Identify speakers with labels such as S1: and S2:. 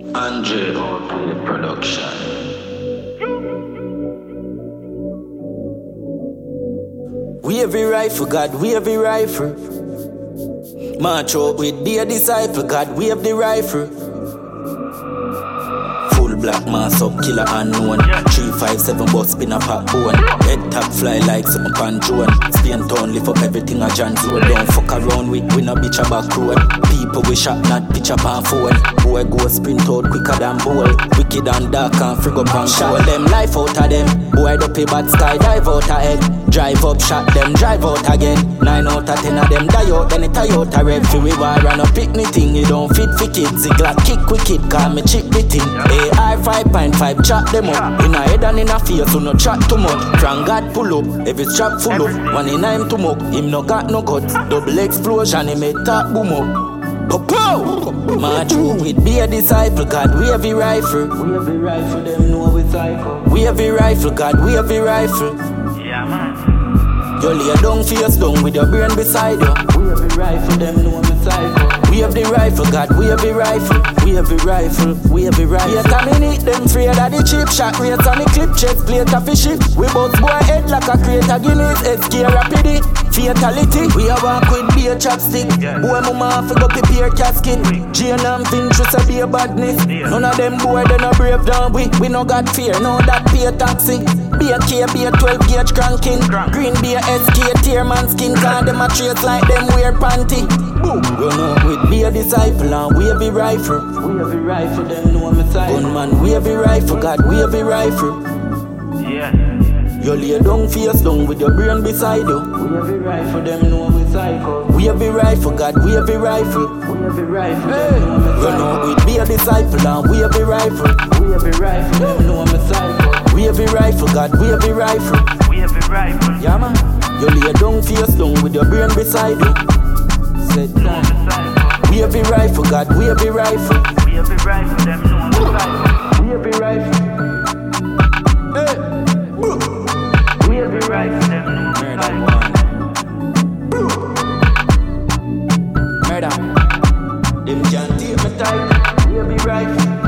S1: Andre Outway Production.
S2: We every rifle, God, we every rifle. March out with dear disciple, God, we have the rifle. Full black mass up, killer unknown. 357 bus spin a pop bone. Head top fly like something pan drone. Spain town lift up everything a John Road. Don't fuck around with, we no bitch a back road. People we shot, not pitch up and phone. Boy go sprint out quicker than bowl. Wicked and dark and frig up and shot them life out of them. Boy don't pay bad sky, dive out of head. Drive up, shot them, drive out again. 9 out of 10 of them die out, then it tie out a red. Fi we war and a picnic thing, it don't fit for kids. Ziglat kick wicked, call me chick the thing. AI 5.5, chat them up. In a head and in a face, so no chat too much. From God pull up, every strap full up. One in him to mock, him no got no guts. Double explosion, he made top boom up. Pow! March with be a disciple, God, we have a rifle. We have a rifle, them know we cycle. We have a rifle, God, we have a rifle.
S3: Yeah, man.
S2: You lay down face down with your brain beside you. We have a rifle, them know we cycle. We have the rifle, God, we have a rifle. We have a rifle, we have a rifle. We terminate them afraid of the cheap shot rates and the clip chest plate of fish. We both boy head like a crate of Guinness. SK rapidity, fatality. We have walk with beer chopstick. Boy mama have to go prepare casket. Jane and Pinterest a be a badness. None of them boy they no brave down. We no got fear, no that pay taxi. Be a K, be a 12 gauge cranking. Green be a SK, tear man skin. Cause them a trace like them wear panty. Boom. You know with be a disciple and we have a rifle. We have a rifle, them know me side. Gunman, we have a rifle, God, we have a rifle.
S3: Yeah.
S2: You lay down face down with your brain beside you. We have a rifle, them know we cycle. We have a rifle, God, we have a rifle. We have a rifle, them know me cycle. You know with be a disciple and we have a rifle. We have a rifle, them know me cycle. We have a rifle, God, we have a rifle.
S3: We have a rifle.
S2: Yeah man. You lay down face down with your brain beside you. Said
S3: No.
S2: we have a rifle, God, we have a rifle.
S3: We have a rifle, them know the rifle.
S2: We have a rifle. Hey.
S3: We have a rifle, them know the rifle.
S2: Murder. Them can't take me tight. We have a rifle.